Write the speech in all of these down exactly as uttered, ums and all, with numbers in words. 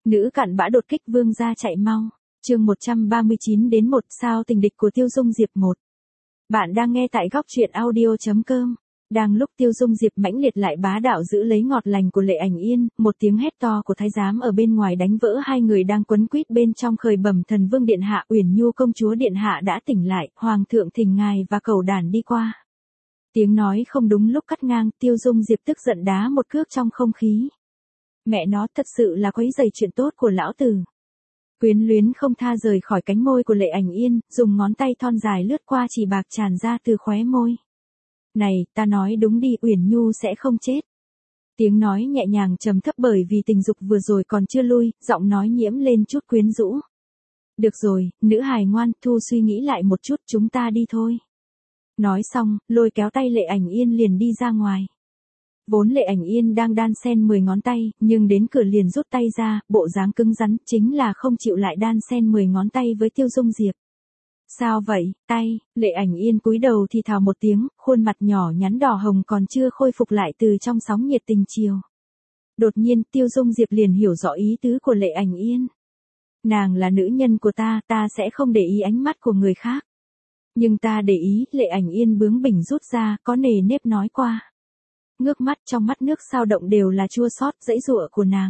Nữ cặn bã đột kích vương gia chạy mau. Chương một trăm ba mươi chín đến một sao tình địch của Tiêu Dung Diệp một. Bạn đang nghe tại góc truyện audio chấm com. Đang lúc Tiêu Dung Diệp mãnh liệt lại bá đạo giữ lấy ngọt lành của Lệ Ảnh Yên, một tiếng hét to của thái giám ở bên ngoài đánh vỡ hai người đang quấn quýt bên trong khởi bẩm thần vương điện hạ. Uyển Nhu công chúa điện hạ đã tỉnh lại, hoàng thượng thỉnh ngài và cẩu đản đi qua. Tiếng nói không đúng lúc cắt ngang, Tiêu Dung Diệp tức giận đá một cước trong không khí. Mẹ nó, thật sự là quấy rầy chuyện tốt của lão tử. Quyến luyến không tha rời khỏi cánh môi của Lệ Ảnh Yên, dùng ngón tay thon dài lướt qua chỉ bạc tràn ra từ khóe môi. Này, ta nói đúng đi, Uyển Nhu sẽ không chết. Tiếng nói nhẹ nhàng trầm thấp bởi vì tình dục vừa rồi còn chưa lui, giọng nói nhiễm lên chút quyến rũ. Được rồi, nữ hài ngoan, thu suy nghĩ lại một chút, chúng ta đi thôi. Nói xong, lôi kéo tay Lệ Ảnh Yên liền đi ra ngoài. Vốn Lệ Ảnh Yên đang đan xen mười ngón tay, nhưng đến cửa liền rút tay ra, bộ dáng cứng rắn, chính là không chịu lại đan xen mười ngón tay với Tiêu Dung Diệp. Sao vậy, tay? Lệ Ảnh Yên cúi đầu thì thào một tiếng, khuôn mặt nhỏ nhắn đỏ hồng còn chưa khôi phục lại từ trong sóng nhiệt tình chiều. Đột nhiên, Tiêu Dung Diệp liền hiểu rõ ý tứ của Lệ Ảnh Yên. Nàng là nữ nhân của ta, ta sẽ không để ý ánh mắt của người khác. Nhưng ta để ý, Lệ Ảnh Yên bướng bỉnh rút ra, có nề nếp nói qua. Ngước mắt, trong mắt nước sao động đều là chua xót dãy dụa của nàng.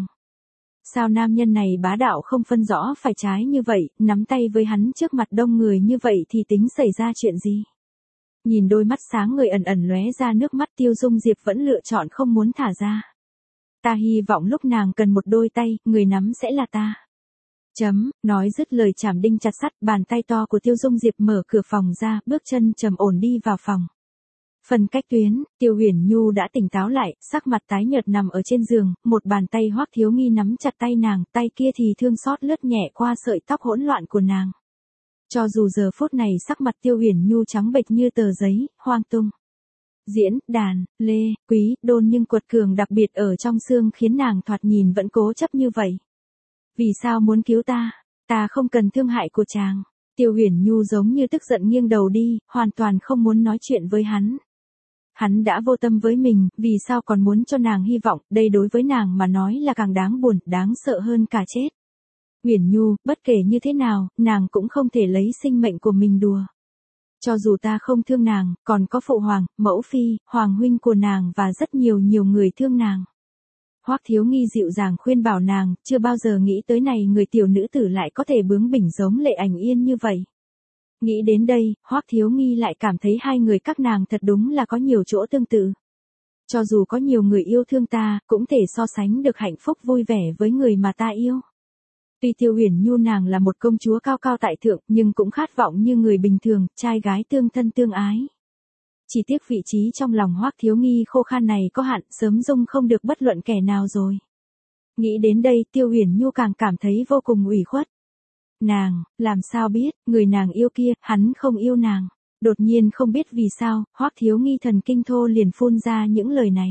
Sao nam nhân này bá đạo không phân rõ phải trái như vậy, nắm tay với hắn trước mặt đông người như vậy thì tính xảy ra chuyện gì? Nhìn đôi mắt sáng người ẩn ẩn lóe ra nước mắt, Tiêu Dung Diệp vẫn lựa chọn không muốn thả ra. Ta hy vọng lúc nàng cần một đôi tay, người nắm sẽ là ta. Chấm, nói dứt lời chảm đinh chặt sắt, bàn tay to của Tiêu Dung Diệp mở cửa phòng ra, bước chân trầm ổn đi vào phòng. Phần cách tuyến, Tiêu Uyển Nhu đã tỉnh táo lại, sắc mặt tái nhợt nằm ở trên giường, một bàn tay Hoắc Thiếu Nghi nắm chặt tay nàng, tay kia thì thương xót lướt nhẹ qua sợi tóc hỗn loạn của nàng. Cho dù giờ phút này sắc mặt Tiêu Uyển Nhu trắng bệch như tờ giấy, hoang tung. Diễn, đàn, lê, quý, đôn nhưng quật cường đặc biệt ở trong xương khiến nàng thoạt nhìn vẫn cố chấp như vậy. Vì sao muốn cứu ta? Ta không cần thương hại của chàng. Tiêu Uyển Nhu giống như tức giận nghiêng đầu đi, hoàn toàn không muốn nói chuyện với hắn. Hắn đã vô tâm với mình, vì sao còn muốn cho nàng hy vọng, đây đối với nàng mà nói là càng đáng buồn, đáng sợ hơn cả chết. Uyển Nhu, bất kể như thế nào, nàng cũng không thể lấy sinh mệnh của mình đùa. Cho dù ta không thương nàng, còn có phụ hoàng, mẫu phi, hoàng huynh của nàng và rất nhiều nhiều người thương nàng. Hoắc Thiếu Nghi dịu dàng khuyên bảo nàng, chưa bao giờ nghĩ tới này người tiểu nữ tử lại có thể bướng bỉnh giống Lệ Ảnh Yên như vậy. Nghĩ đến đây, Hoắc Thiếu Nghi lại cảm thấy hai người các nàng thật đúng là có nhiều chỗ tương tự. Cho dù có nhiều người yêu thương ta, cũng thể so sánh được hạnh phúc vui vẻ với người mà ta yêu. Tuy Tiêu Uyển Nhu nàng là một công chúa cao cao tại thượng, nhưng cũng khát vọng như người bình thường, trai gái tương thân tương ái. Chỉ tiếc vị trí trong lòng Hoắc Thiếu Nghi khô khan này có hạn, sớm dung không được bất luận kẻ nào rồi. Nghĩ đến đây, Tiêu Uyển Nhu càng cảm thấy vô cùng ủy khuất. Nàng, làm sao biết, người nàng yêu kia, hắn không yêu nàng. Đột nhiên không biết vì sao, Hoắc Thiếu Nghi thần kinh thô liền phun ra những lời này.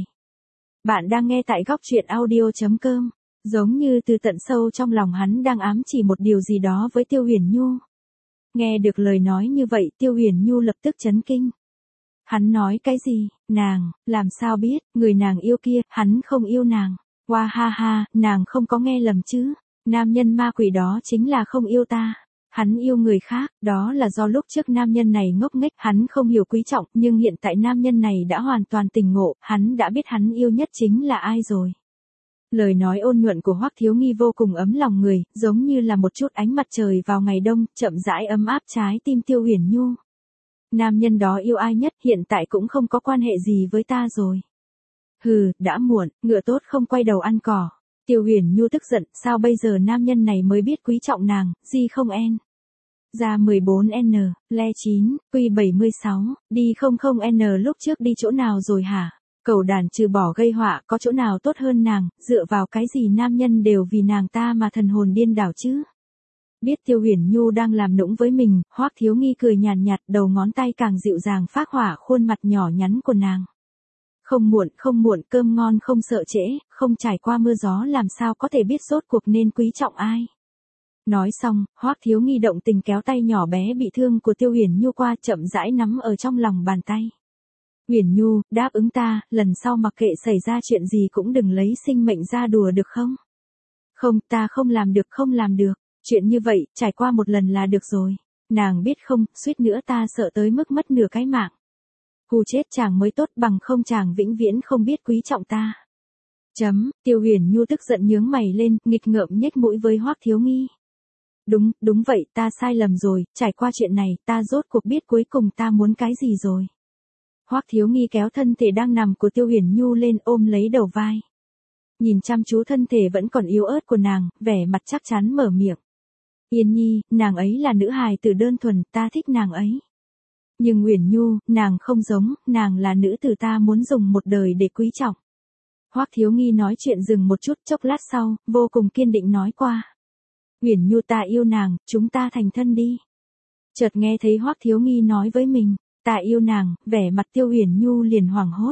Bạn đang nghe tại góc truyện audio chấm com. Giống như từ tận sâu trong lòng hắn đang ám chỉ một điều gì đó với Tiêu Uyển Nhu. Nghe được lời nói như vậy, Tiêu Uyển Nhu lập tức chấn kinh. Hắn nói cái gì? Nàng, làm sao biết, người nàng yêu kia, hắn không yêu nàng. Hoa ha ha, nàng không có nghe lầm chứ. Nam nhân ma quỷ đó chính là không yêu ta. Hắn yêu người khác, đó là do lúc trước nam nhân này ngốc nghếch, hắn không hiểu quý trọng, nhưng hiện tại nam nhân này đã hoàn toàn tỉnh ngộ, hắn đã biết hắn yêu nhất chính là ai rồi. Lời nói ôn nhuận của Hoắc Thiếu Nghi vô cùng ấm lòng người, giống như là một chút ánh mặt trời vào ngày đông, chậm rãi ấm áp trái tim Tiêu Uyển Nhu. Nam nhân đó yêu ai nhất hiện tại cũng không có quan hệ gì với ta rồi. Hừ, đã muộn, ngựa tốt không quay đầu ăn cỏ. Tiêu Uyển Nhu tức giận, sao bây giờ nam nhân này mới biết quý trọng nàng, gì không en. Ra mười bốn N, le chín, quy bảy mươi sáu, đi không không N lúc trước đi chỗ nào rồi hả? Cẩu đàn trừ bỏ gây họa, có chỗ nào tốt hơn nàng, dựa vào cái gì nam nhân đều vì nàng ta mà thần hồn điên đảo chứ? Biết Tiêu Uyển Nhu đang làm nũng với mình, Hoắc Thiếu Nghi cười nhàn nhạt, đầu ngón tay càng dịu dàng phác hỏa khuôn mặt nhỏ nhắn của nàng. Không muộn, không muộn, cơm ngon không sợ trễ, không trải qua mưa gió làm sao có thể biết rốt cuộc nên quý trọng ai. Nói xong, Hoắc Thiếu Nghi động tình kéo tay nhỏ bé bị thương của Tiêu Uyển Nhu qua, chậm rãi nắm ở trong lòng bàn tay. Uyển Nhu, đáp ứng ta, lần sau mặc kệ xảy ra chuyện gì cũng đừng lấy sinh mệnh ra đùa được không? Không, ta không làm được, không làm được. Chuyện như vậy, trải qua một lần là được rồi. Nàng biết không, suýt nữa ta sợ tới mức mất nửa cái mạng. Hù chết chàng mới tốt, bằng không chàng vĩnh viễn không biết quý trọng ta. Chấm, Tiêu Huyền Nhu tức giận nhướng mày lên, nghịch ngợm nhếch mũi với Hoắc Thiếu Nghi. Đúng, đúng vậy, ta sai lầm rồi, trải qua chuyện này, ta rốt cuộc biết cuối cùng ta muốn cái gì rồi. Hoắc Thiếu Nghi kéo thân thể đang nằm của Tiêu Huyền Nhu lên, ôm lấy đầu vai. Nhìn chăm chú thân thể vẫn còn yếu ớt của nàng, vẻ mặt chắc chắn mở miệng. Yên Nhi, nàng ấy là nữ hài tử đơn thuần, ta thích nàng ấy. Nhưng Uyển Nhu, nàng không giống, nàng là nữ tử ta muốn dùng một đời để quý trọng. Hoắc Thiếu Nghi nói chuyện dừng một chút, chốc lát sau, vô cùng kiên định nói qua. Uyển Nhu, ta yêu nàng, chúng ta thành thân đi. Chợt nghe thấy Hoắc Thiếu Nghi nói với mình, ta yêu nàng, vẻ mặt Tiêu Uyển Nhu liền hoảng hốt.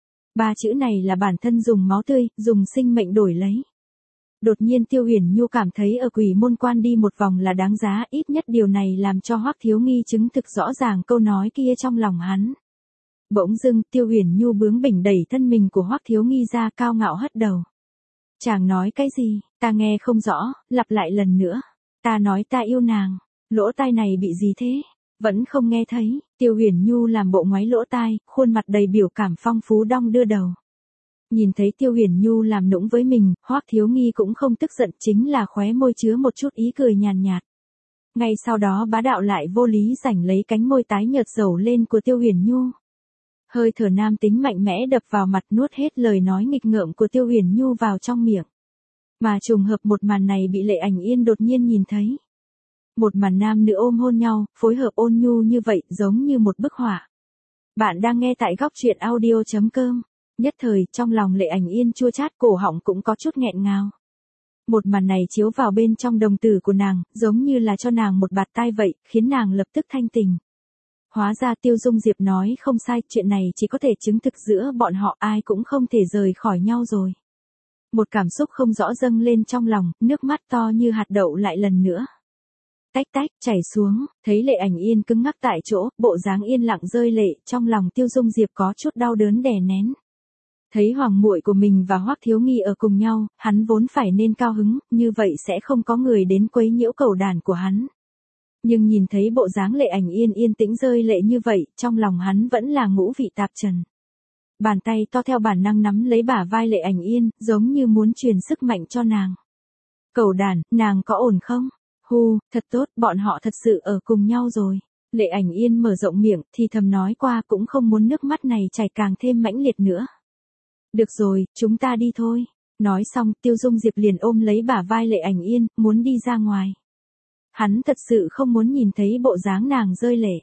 Ba chữ này là bản thân dùng máu tươi, dùng sinh mệnh đổi lấy. Đột nhiên Tiêu Uyển Nhu cảm thấy ở Quỷ Môn Quan đi một vòng là đáng giá, ít nhất điều này làm cho Hoắc Thiếu Nghi chứng thực rõ ràng câu nói kia trong lòng hắn. Bỗng dưng, Tiêu Uyển Nhu bướng bỉnh đẩy thân mình của Hoắc Thiếu Nghi ra, cao ngạo hất đầu. Chàng nói cái gì, ta nghe không rõ, lặp lại lần nữa. Ta nói ta yêu nàng, lỗ tai này bị gì thế? Vẫn không nghe thấy. Tiêu Uyển Nhu làm bộ ngoáy lỗ tai, khuôn mặt đầy biểu cảm phong phú đong đưa đầu. Nhìn thấy Tiêu Uyển Nhu làm nũng với mình, Hoắc Thiếu Nghi cũng không tức giận, chính là khóe môi chứa một chút ý cười nhàn nhạt. Ngay sau đó bá đạo lại vô lý giành lấy cánh môi tái nhợt dầu lên của Tiêu Uyển Nhu. Hơi thở nam tính mạnh mẽ đập vào mặt, nuốt hết lời nói nghịch ngợm của Tiêu Uyển Nhu vào trong miệng. Mà trùng hợp một màn này bị Lệ Ảnh Yên đột nhiên nhìn thấy. Một màn nam nữ ôm hôn nhau, phối hợp ôn nhu như vậy, giống như một bức họa. Bạn đang nghe tại góc truyện audio chấm com. Nhất thời, trong lòng Lệ Ảnh Yên chua chát, cổ họng cũng có chút nghẹn ngào. Một màn này chiếu vào bên trong đồng tử của nàng, giống như là cho nàng một bạt tai vậy, khiến nàng lập tức thanh tỉnh. Hóa ra Tiêu Dung Diệp nói không sai, chuyện này chỉ có thể chứng thực giữa bọn họ, ai cũng không thể rời khỏi nhau rồi. Một cảm xúc không rõ dâng lên trong lòng, nước mắt to như hạt đậu lại lần nữa. Tách tách, chảy xuống, thấy Lệ Ảnh Yên cứng ngắc tại chỗ, bộ dáng yên lặng rơi lệ, trong lòng Tiêu Dung Diệp có chút đau đớn đè nén. Thấy hoàng muội của mình và Hoắc Thiếu Nghi ở cùng nhau, hắn vốn phải nên cao hứng, như vậy sẽ không có người đến quấy nhiễu cầu đàn của hắn. Nhưng nhìn thấy bộ dáng Lệ Ảnh Yên yên tĩnh rơi lệ như vậy, trong lòng hắn vẫn là ngũ vị tạp trần. Bàn tay to theo bản năng nắm lấy bả vai Lệ Ảnh Yên, giống như muốn truyền sức mạnh cho nàng. Cầu đàn, nàng có ổn không? Hu, thật tốt, bọn họ thật sự ở cùng nhau rồi. Lệ Ảnh Yên mở rộng miệng, thì thầm nói qua, cũng không muốn nước mắt này chảy càng thêm mãnh liệt nữa. Được rồi, chúng ta đi thôi. Nói xong, Tiêu Dung Diệp liền ôm lấy bả vai Lệ Ảnh Yên, muốn đi ra ngoài. Hắn thật sự không muốn nhìn thấy bộ dáng nàng rơi lệ.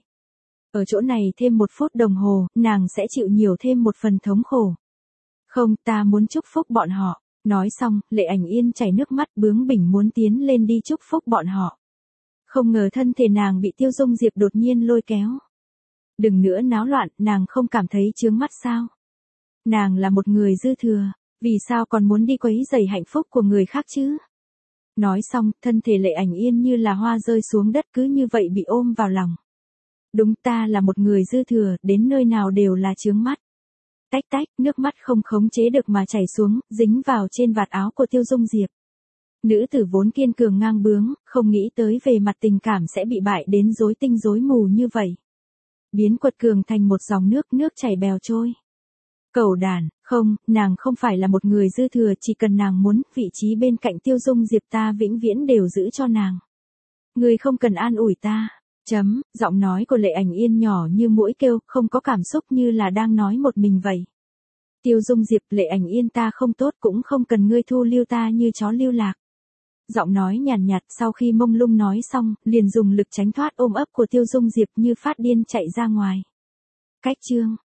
Ở chỗ này thêm một phút đồng hồ, nàng sẽ chịu nhiều thêm một phần thống khổ. Không, ta muốn chúc phúc bọn họ. Nói xong, Lệ Ảnh Yên chảy nước mắt bướng bỉnh muốn tiến lên đi chúc phúc bọn họ. Không ngờ thân thể nàng bị Tiêu Dung Diệp đột nhiên lôi kéo. Đừng nữa náo loạn, nàng không cảm thấy chướng mắt sao? Nàng là một người dư thừa, vì sao còn muốn đi quấy rầy hạnh phúc của người khác chứ? Nói xong, thân thể Lệ Ảnh Yên như là hoa rơi xuống đất, cứ như vậy bị ôm vào lòng. Đúng, ta là một người dư thừa, đến nơi nào đều là chướng mắt. Tách tách, nước mắt không khống chế được mà chảy xuống, dính vào trên vạt áo của Tiêu Dung Diệp. Nữ tử vốn kiên cường ngang bướng, không nghĩ tới về mặt tình cảm sẽ bị bại đến rối tinh rối mù như vậy. Biến quật cường thành một dòng nước, nước chảy bèo trôi. Cầu đàn, không, nàng không phải là một người dư thừa, chỉ cần nàng muốn, vị trí bên cạnh Tiêu Dung Diệp ta vĩnh viễn đều giữ cho nàng. Người không cần an ủi ta. Chấm, giọng nói của Lệ Ảnh Yên nhỏ như muỗi kêu, không có cảm xúc, như là đang nói một mình vậy. Tiêu Dung Diệp, Lệ Ảnh Yên ta không tốt, cũng không cần ngươi thu lưu ta như chó lưu lạc. Giọng nói nhàn nhạt, sau khi mông lung nói xong, liền dùng lực tránh thoát ôm ấp của Tiêu Dung Diệp, như phát điên chạy ra ngoài. Cách chương